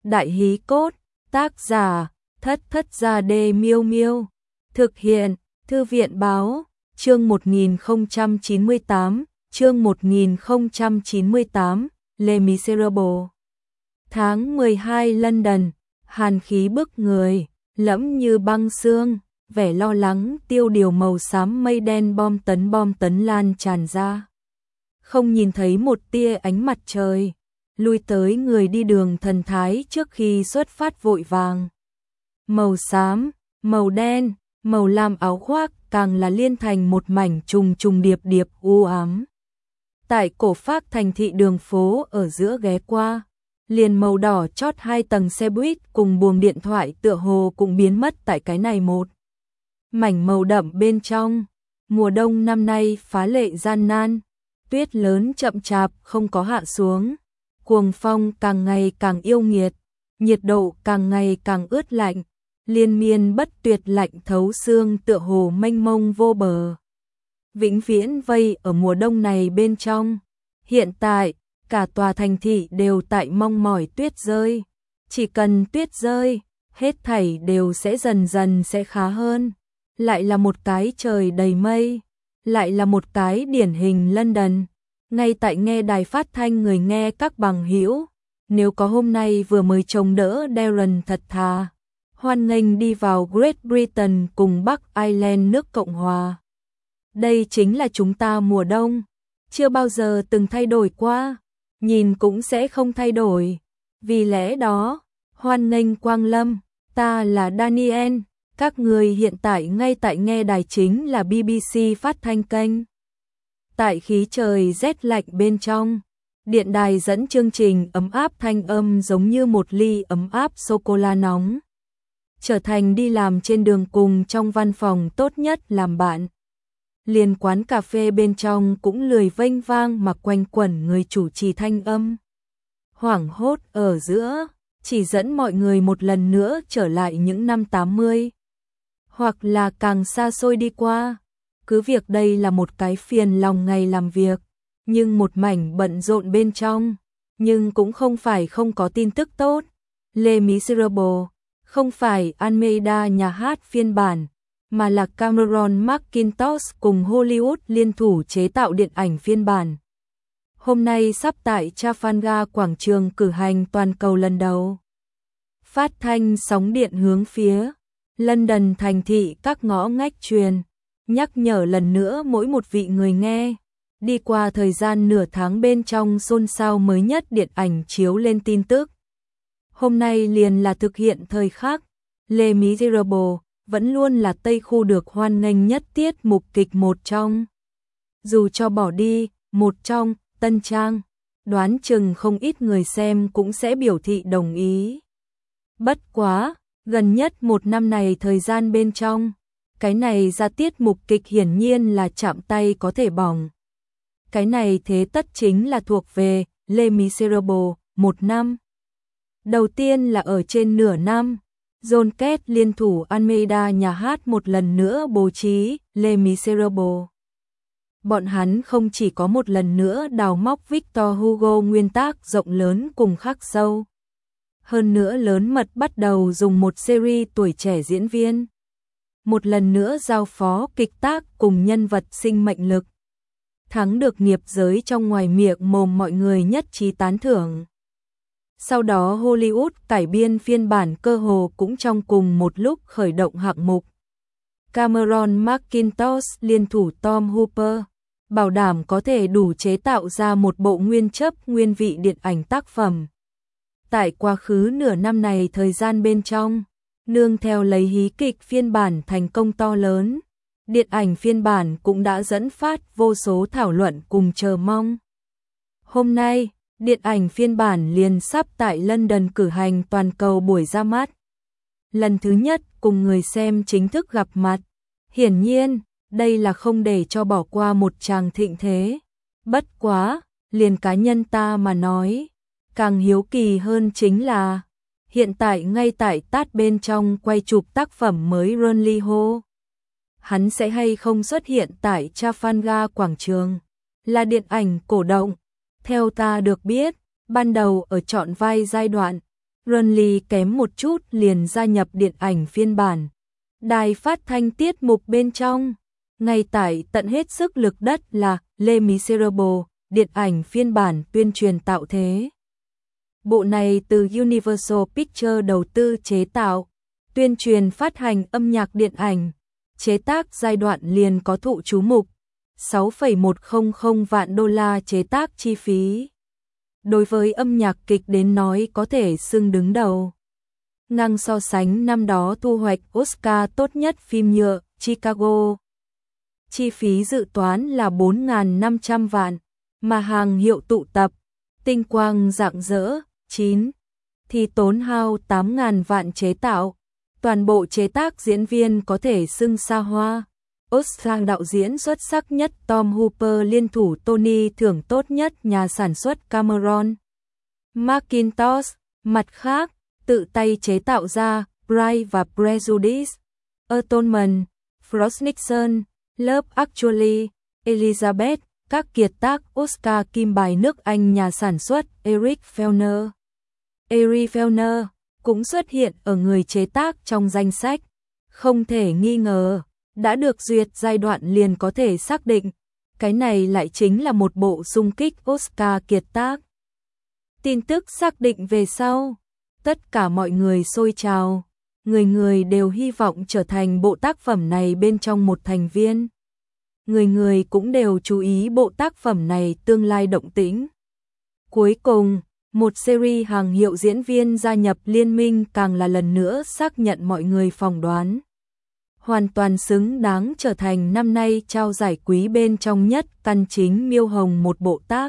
Đại hí cốt, tác giả, Thất Thất Gia Đê Miêu Miêu. Thực hiện, Thư viện báo, chương 1098, chương 1098, Les Miserables. Tháng 12 London, hàn khí bức người, lẫm như băng sương, vẻ lo lắng tiêu điều màu xám mây đen bom tấn lan tràn ra. Không nhìn thấy một tia ánh mặt trời, lui tới người đi đường thần thái trước khi xuất phát vội vàng. Màu xám, màu đen, màu lam áo khoác càng là liên thành một mảnh trùng trùng điệp điệp u ám. Tại cổ phác thành thị đường phố ở giữa ghé qua, liền màu đỏ chót 2 tầng xe buýt cùng buồng điện thoại tựa hồ cũng biến mất tại cái này một mảnh màu đậm bên trong. Mùa đông năm nay phá lệ gian nan, tuyết lớn chậm chạp không có hạ xuống, cuồng phong càng ngày càng yêu nghiệt, nhiệt độ càng ngày càng ướt lạnh, liên miên bất tuyệt lạnh thấu xương tựa hồ mênh mông vô bờ. Vĩnh viễn vây ở mùa đông này bên trong. Hiện tại, cả tòa thành thị đều tại mong mỏi tuyết rơi. Chỉ cần tuyết rơi, hết thảy đều sẽ dần dần sẽ khá hơn. Lại là một cái trời đầy mây, lại là một cái điển hình London. Ngay tại nghe đài phát thanh người nghe các bằng hữu, nếu có hôm nay vừa mới chống đỡ Darren thật thà, hoan nghênh đi vào Great Britain cùng Bắc Ireland nước Cộng Hòa. Đây chính là chúng ta mùa đông, chưa bao giờ từng thay đổi qua, nhìn cũng sẽ không thay đổi. Vì lẽ đó, hoan nghênh quang lâm, ta là Daniel, các người hiện tại ngay tại nghe đài chính là BBC phát thanh kênh. Tại khí trời rét lạnh bên trong, điện đài dẫn chương trình ấm áp thanh âm giống như một ly ấm áp sô-cô-la nóng. Trở thành đi làm trên đường cùng trong văn phòng tốt nhất làm bạn. Liền quán cà phê bên trong cũng lười vênh vang mà quanh quẩn người chủ trì thanh âm. Hoảng hốt ở giữa, chỉ dẫn mọi người một lần nữa trở lại những năm 80. Hoặc là càng xa xôi đi qua. Cứ việc đây là một cái phiền lòng ngày làm việc, nhưng một mảnh bận rộn bên trong. Nhưng cũng không phải không có tin tức tốt. Les Miserables không phải Almeida nhà hát phiên bản, mà là Cameron Mackintosh cùng Hollywood liên thủ chế tạo điện ảnh phiên bản. Hôm nay sắp tại Trafalgar quảng trường cử hành toàn cầu lần đầu. Phát thanh sóng điện hướng phía London thành thị các ngõ ngách truyền, nhắc nhở lần nữa mỗi một vị người nghe. Đi qua thời gian nửa tháng bên trong xôn xao mới nhất điện ảnh chiếu lên tin tức. Hôm nay liền là thực hiện thời khắc, Les Miserables vẫn luôn là Tây khu được hoan nghênh nhất tiết mục kịch một trong. Dù cho bỏ đi, một trong, tân trang, đoán chừng không ít người xem cũng sẽ biểu thị đồng ý. Bất quá, gần nhất một năm này thời gian bên trong, cái này ra tiết mục kịch hiển nhiên là chạm tay có thể bỏng. Cái này thế tất chính là thuộc về Les Miserables, một năm. Đầu tiên là ở trên nửa năm, John Cage liên thủ Almeida nhà hát một lần nữa bố trí Les Miserables. Bọn hắn không chỉ có một lần nữa đào móc Victor Hugo nguyên tác rộng lớn cùng khắc sâu. Hơn nữa lớn mật bắt đầu dùng một series tuổi trẻ diễn viên. Một lần nữa giao phó kịch tác cùng nhân vật sinh mệnh lực. Thắng được nghiệp giới trong ngoài miệng mồm mọi người nhất trí tán thưởng. Sau đó Hollywood cải biên phiên bản cơ hồ cũng trong cùng một lúc khởi động hạng mục. Cameron Mackintosh liên thủ Tom Hooper, bảo đảm có thể đủ chế tạo ra một bộ nguyên chất nguyên vị điện ảnh tác phẩm. Tại quá khứ nửa năm này thời gian bên trong, nương theo lấy hí kịch phiên bản thành công to lớn, điện ảnh phiên bản cũng đã dẫn phát vô số thảo luận cùng chờ mong. Hôm nay, điện ảnh phiên bản liền sắp tại London cử hành toàn cầu buổi ra mắt. Lần thứ nhất cùng người xem chính thức gặp mặt. Hiển nhiên, đây là không để cho bỏ qua một tràng thịnh thế. Bất quá, liền cá nhân ta mà nói, càng hiếu kỳ hơn chính là hiện tại ngay tại tát bên trong quay chụp tác phẩm mới Ronly Ho. Hắn sẽ hay không xuất hiện tại Trafalgar quảng trường, là điện ảnh cổ động. Theo ta được biết, ban đầu ở chọn vai giai đoạn, Burnley kém một chút liền gia nhập điện ảnh phiên bản. Đài phát thanh tiết mục bên trong, ngay tại tận hết sức lực đất là Les Miserables, điện ảnh phiên bản tuyên truyền tạo thế. Bộ này từ Universal Pictures đầu tư chế tạo, tuyên truyền phát hành âm nhạc điện ảnh, chế tác giai đoạn liền có thụ chú mục, 6,100 vạn đô la chế tác chi phí. Đối với âm nhạc kịch đến nói có thể xưng đứng đầu. Ngang so sánh năm đó thu hoạch Oscar tốt nhất phim nhựa, Chicago. Chi phí dự toán là 4.500 vạn, mà hàng hiệu tụ tập, tinh quang rạng rỡ, 9, thì tốn hao 8.000 vạn chế tạo. Toàn bộ chế tác diễn viên có thể xưng xa hoa. Oscar đạo diễn xuất sắc nhất Tom Hooper liên thủ Tony thưởng tốt nhất nhà sản xuất Cameron Mackintosh. Mặt khác, tự tay chế tạo ra Pride và Prejudice, Atonement, Frost Nixon, Love Actually, Elizabeth, các kiệt tác Oscar kim bài nước Anh nhà sản xuất Eric Fellner. Eric Fellner cũng xuất hiện ở người chế tác trong danh sách. Không thể nghi ngờ, đã được duyệt giai đoạn liền có thể xác định, cái này lại chính là một bộ xung kích Oscar kiệt tác. Tin tức xác định về sau, tất cả mọi người xôi trào, người người đều hy vọng trở thành bộ tác phẩm này bên trong một thành viên. Người người cũng đều chú ý bộ tác phẩm này tương lai động tĩnh. Cuối cùng, một series hàng hiệu diễn viên gia nhập liên minh càng là lần nữa xác nhận mọi người phỏng đoán. Hoàn toàn xứng đáng trở thành năm nay trao giải quý bên trong nhất căn chính miêu hồng một bộ tác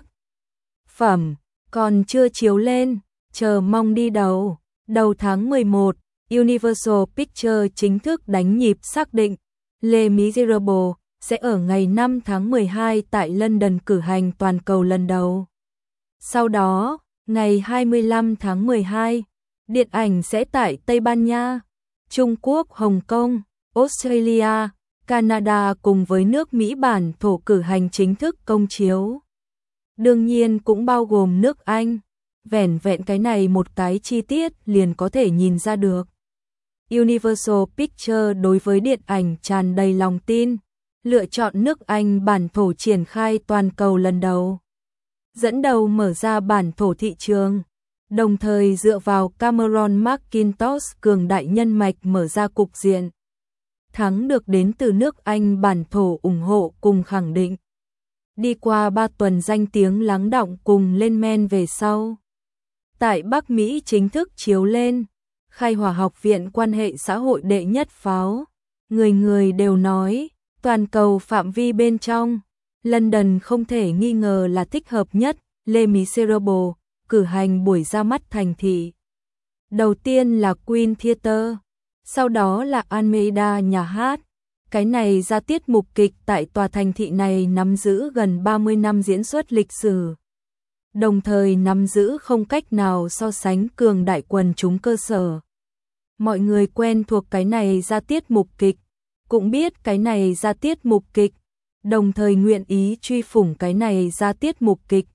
phẩm, còn chưa chiếu lên, chờ mong đi đầu. Đầu tháng 11, Universal Pictures chính thức đánh nhịp xác định Les Miserables sẽ ở ngày 5 tháng 12 tại London cử hành toàn cầu lần đầu. Sau đó, ngày 25 tháng 12, điện ảnh sẽ tại Tây Ban Nha, Trung Quốc, Hồng Kông, Australia, Canada cùng với nước Mỹ bản thổ cử hành chính thức công chiếu. Đương nhiên cũng bao gồm nước Anh. Vẻn vẹn cái này một cái chi tiết liền có thể nhìn ra được. Universal Pictures đối với điện ảnh tràn đầy lòng tin, lựa chọn nước Anh bản thổ triển khai toàn cầu lần đầu. Dẫn đầu mở ra bản thổ thị trường, đồng thời dựa vào Cameron Mackintosh cường đại nhân mạch mở ra cục diện. Thắng được đến từ nước Anh bản thổ ủng hộ cùng khẳng định. Đi qua 3 tuần danh tiếng lắng đọng cùng lên men về sau. Tại Bắc Mỹ chính thức chiếu lên, Khai Hòa học viện quan hệ xã hội đệ nhất pháo. Người người đều nói, toàn cầu phạm vi bên trong, London không thể nghi ngờ là thích hợp nhất. Les Miserables cử hành buổi ra mắt thành thị. Đầu tiên là Queen Theatre, sau đó là Almeida nhà hát. Cái này ra tiết mục kịch tại tòa thành thị này nắm giữ gần 30 năm diễn xuất lịch sử. Đồng thời nắm giữ không cách nào so sánh cường đại quần chúng cơ sở. Mọi người quen thuộc cái này ra tiết mục kịch, cũng biết cái này ra tiết mục kịch, đồng thời nguyện ý truy phủng cái này ra tiết mục kịch.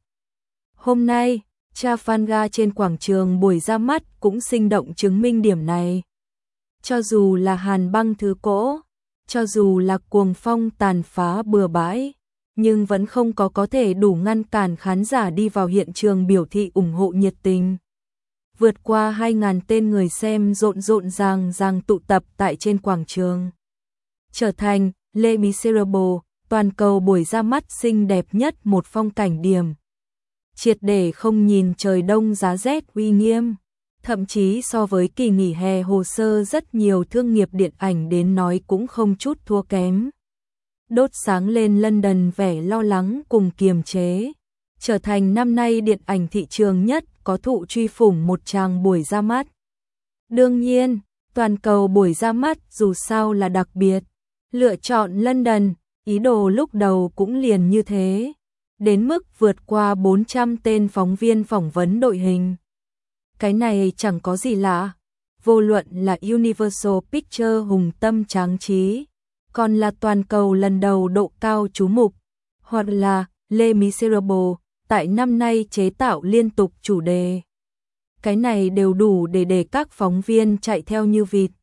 Hôm nay, Trafalgar trên quảng trường buổi ra mắt cũng sinh động chứng minh điểm này. Cho dù là hàn băng thứ cỗ, cho dù là cuồng phong tàn phá bừa bãi, nhưng vẫn không có thể đủ ngăn cản khán giả đi vào hiện trường biểu thị ủng hộ nhiệt tình. Vượt qua 2.000 tên người xem rộn ràng tụ tập tại trên quảng trường. Trở thành Les Miserables, toàn cầu buổi ra mắt xinh đẹp nhất một phong cảnh điểm. Triệt để không nhìn trời đông giá rét uy nghiêm. Thậm chí so với kỳ nghỉ hè hồ sơ rất nhiều thương nghiệp điện ảnh đến nói cũng không chút thua kém. Đốt sáng lên London vẻ lo lắng cùng kiềm chế. Trở thành năm nay điện ảnh thị trường nhất có thụ truy phủng một tràng buổi ra mắt. Đương nhiên, toàn cầu buổi ra mắt dù sao là đặc biệt. Lựa chọn London, ý đồ lúc đầu cũng liền như thế. Đến mức vượt qua 400 tên phóng viên phỏng vấn đội hình. Cái này chẳng có gì lạ, vô luận là Universal Pictures hùng tâm tráng trí, còn là toàn cầu lần đầu độ cao chú mục, hoặc là Les Miserables, tại năm nay chế tạo liên tục chủ đề. cái này đều đủ để các phóng viên chạy theo như vịt.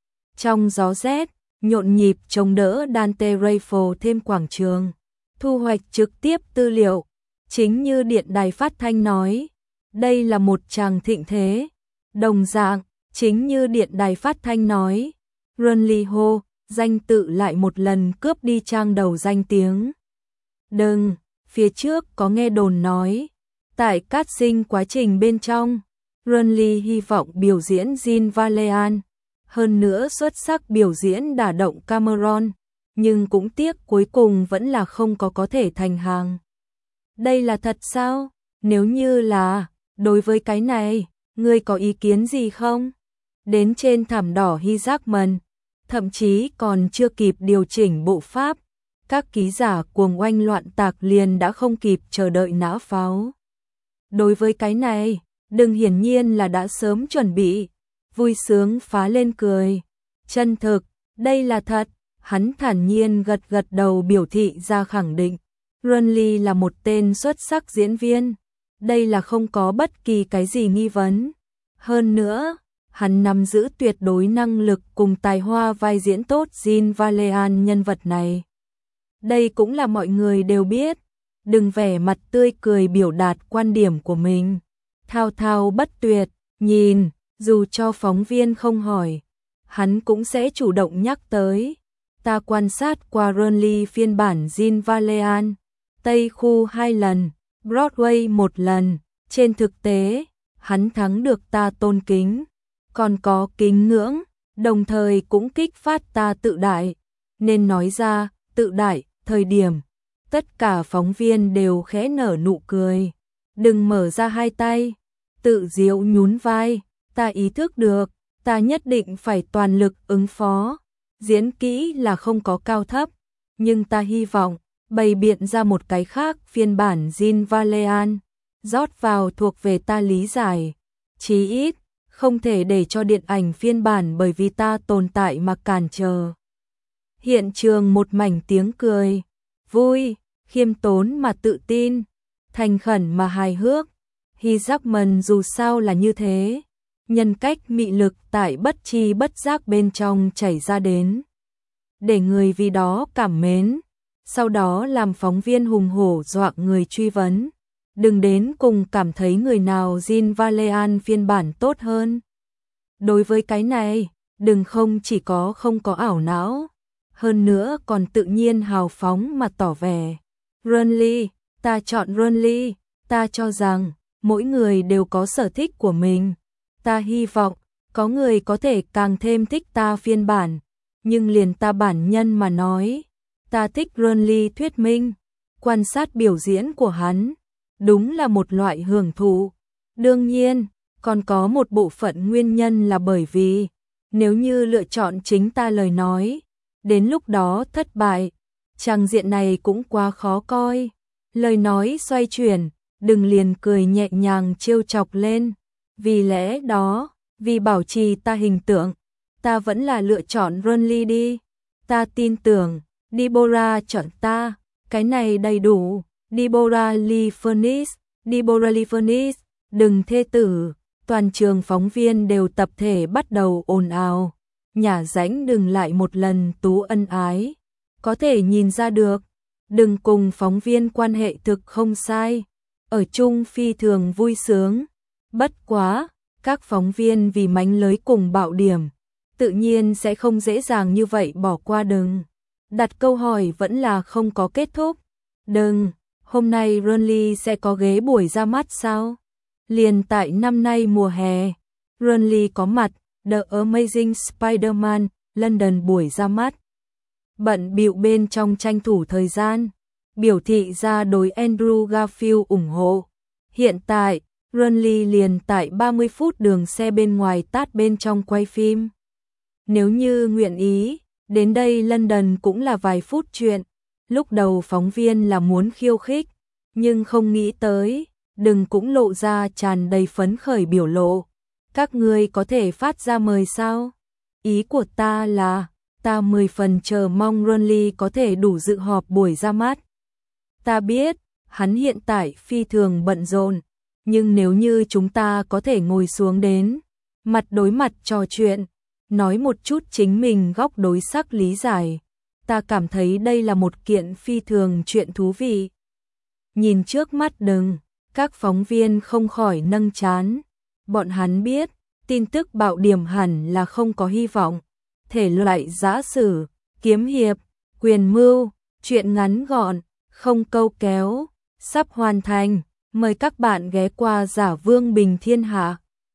Trong gió rét, nhộn nhịp chống đỡ Dante Rayford thêm quảng trường, thu hoạch trực tiếp tư liệu, chính như điện đài phát thanh nói, đây là một tràng thịnh thế. Đồng dạng, chính như điện đài phát thanh nói, Burnley Ho, danh tự lại một lần cướp đi trang đầu danh tiếng. Đừng, phía trước có nghe đồn nói, tại casting quá trình bên trong, Burnley hy vọng biểu diễn Jean Valjean, hơn nữa xuất sắc biểu diễn đả động Cameron, nhưng cũng tiếc cuối cùng vẫn là không có thể thành hàng. Đây là thật sao? Nếu như là, đối với cái này, ngươi có ý kiến gì không? Đến trên thảm đỏ Hugh Jackman, thậm chí còn chưa kịp điều chỉnh bộ pháp, các ký giả cuồng oanh loạn tạc liền đã không kịp chờ đợi nã pháo. Đối với cái này, đừng hiển nhiên là đã sớm chuẩn bị, vui sướng phá lên cười. Chân thực, đây là thật, hắn thản nhiên gật gật đầu biểu thị ra khẳng định. Burnley là một tên xuất sắc diễn viên, đây là không có bất kỳ cái gì nghi vấn. Hơn nữa, hắn nắm giữ tuyệt đối năng lực cùng tài hoa vai diễn tốt Jean Valjean nhân vật này. Đây cũng là mọi người đều biết, đừng vẻ mặt tươi cười biểu đạt quan điểm của mình. Thao thao bất tuyệt, nhìn, dù cho phóng viên không hỏi, hắn cũng sẽ chủ động nhắc tới. Ta quan sát qua Burnley phiên bản Jean Valjean, Tây Khu 2 lần, Broadway 1 lần, trên thực tế, hắn thắng được ta tôn kính, còn có kính ngưỡng, đồng thời cũng kích phát ta tự đại, nên nói ra, tự đại, thời điểm. Tất cả phóng viên đều khẽ nở nụ cười, đừng mở ra hai tay, tự diệu nhún vai, ta ý thức được, ta nhất định phải toàn lực ứng phó, diễn kỹ là không có cao thấp, nhưng ta hy vọng, bày biện ra một cái khác phiên bản Jean Valjean, rót vào thuộc về ta lý giải, chí ít, không thể để cho điện ảnh phiên bản bởi vì ta tồn tại mà cản trở. Hiện trường một mảnh tiếng cười, vui, khiêm tốn mà tự tin, thành khẩn mà hài hước. Hugh Jackman dù sao là như thế, nhân cách mị lực tại bất chi bất giác bên trong chảy ra đến, để người vì đó cảm mến, sau đó làm phóng viên hùng hổ dọa người truy vấn. Đừng đến cùng cảm thấy người nào Jean Valjean phiên bản tốt hơn. Đối với cái này, đừng không chỉ có không có ảo não, hơn nữa còn tự nhiên hào phóng mà tỏ vẻ. Burnley, ta chọn Burnley, ta cho rằng mỗi người đều có sở thích của mình. Ta hy vọng có người có thể càng thêm thích ta phiên bản, nhưng liền ta bản nhân mà nói, ta thích Burnley thuyết minh, quan sát biểu diễn của hắn, đúng là một loại hưởng thụ. Đương nhiên, còn có một bộ phận nguyên nhân là bởi vì, nếu như lựa chọn chính ta lời nói, đến lúc đó thất bại, trang diện này cũng quá khó coi. Lời nói xoay chuyển, đừng liền cười nhẹ nhàng trêu chọc lên. Vì lẽ đó, vì bảo trì ta hình tượng, ta vẫn là lựa chọn Burnley đi. Ta tin tưởng, Deborah chọn ta, cái này đầy đủ. Deborah Lee Furness, Deborah Lee Furness, đừng thê tử. Toàn trường phóng viên đều tập thể bắt đầu ồn ào. Nhả rãnh đừng lại một lần tú ân ái. Có thể nhìn ra được, đừng cùng phóng viên quan hệ thực không sai. Ở chung phi thường vui sướng. Bất quá, các phóng viên vì mánh lới cùng bạo điểm, tự nhiên sẽ không dễ dàng như vậy bỏ qua. Đừng đặt câu hỏi vẫn là không có kết thúc. Đừng, hôm nay Burnley sẽ có ghế buổi ra mắt sao? Liền tại năm nay mùa hè, Burnley có mặt The Amazing Spider-Man London buổi ra mắt. Bận bịu bên trong tranh thủ thời gian, biểu thị ra đối Andrew Garfield ủng hộ. Hiện tại, Burnley liền tại 30 phút đường xe bên ngoài tát bên trong quay phim. Nếu như nguyện ý, đến đây London cũng là vài phút chuyện. Lúc đầu phóng viên là muốn khiêu khích, nhưng không nghĩ tới, đừng cũng lộ ra tràn đầy phấn khởi biểu lộ. Các ngươi có thể phát ra mời sao? Ý của ta là, ta 10 phần chờ mong Burnley có thể đủ dự họp buổi ra mắt. Ta biết, hắn hiện tại phi thường bận rộn, nhưng nếu như chúng ta có thể ngồi xuống đến mặt đối mặt trò chuyện, nói một chút chính mình góc đối sắc lý giải, ta cảm thấy đây là một kiện phi thường chuyện thú vị. Nhìn trước mắt các phóng viên không khỏi nâng trán. Bọn hắn biết, tin tức bạo điểm hẳn là không có hy vọng. Thể loại giã sử, kiếm hiệp, quyền mưu, chuyện ngắn gọn, không câu kéo, sắp hoàn thành. Mời các bạn ghé qua Giả Vương Bình Thiên Hạ.